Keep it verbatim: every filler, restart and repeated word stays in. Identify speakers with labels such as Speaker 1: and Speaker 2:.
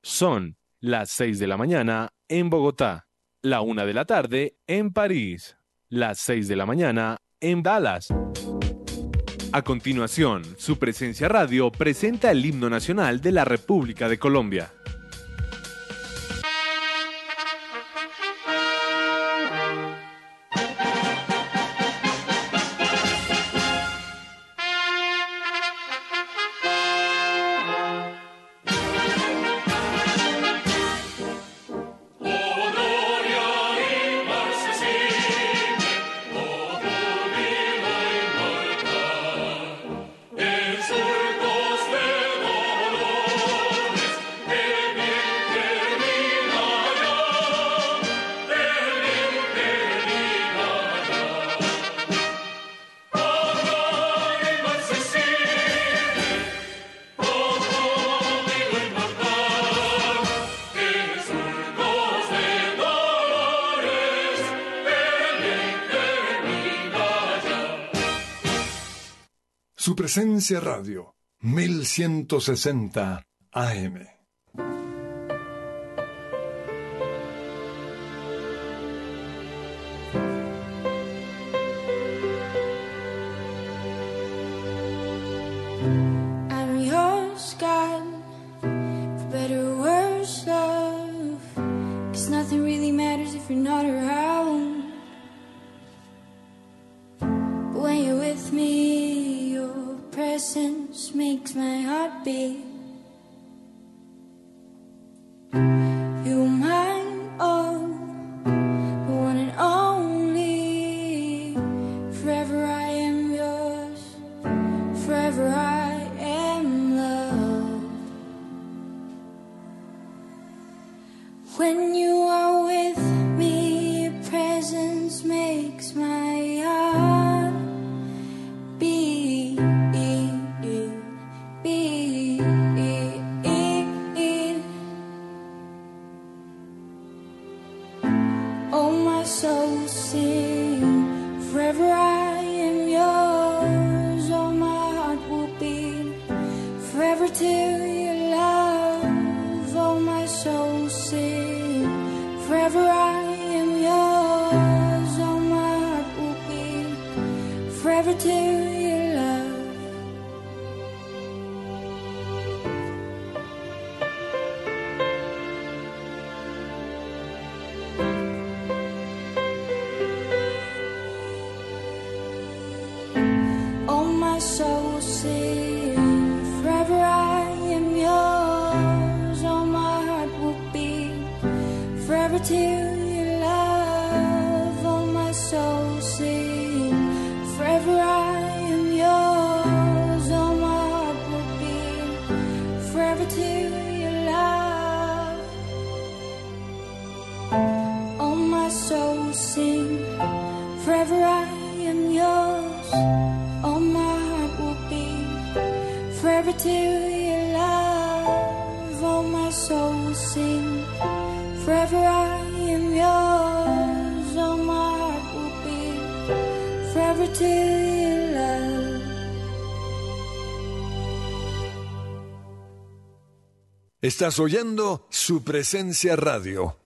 Speaker 1: Son las seis de la mañana en Bogotá, la una de la tarde en París, las seis de la mañana en Dallas. A continuación, su presencia radio presenta el himno nacional de la República de Colombia.
Speaker 2: Su presencia radio, mil ciento sesenta A M.
Speaker 3: I'm yours, God, for better or worse, love. 'Cause nothing really matters if you're not around. But when you're with me, your presence makes my heart beat. You're mine, oh, the one and only. Forever I am yours, forever I am loved. When you are with me, your presence makes my heart beat, beat. Oh, my soul sing, forever I am yours. Oh, my heart will beat forever till your love. Oh, my soul sing, forever I am yours. Oh, my heart will beat forever till your love. Oh, my soul sing, forever I am yours. Oh, my heart will beat forever till your love. Oh, my soul sing, forever I am yours. Oh, my heart will beat forever till your love. Oh, my soul sing, forever I am yours. Oh, my heart will beat forever till your love. Oh, my soul sing, forever I am yours. Oh, my heart will beat forever till your love.
Speaker 2: Estás oyendo Su presencia radio,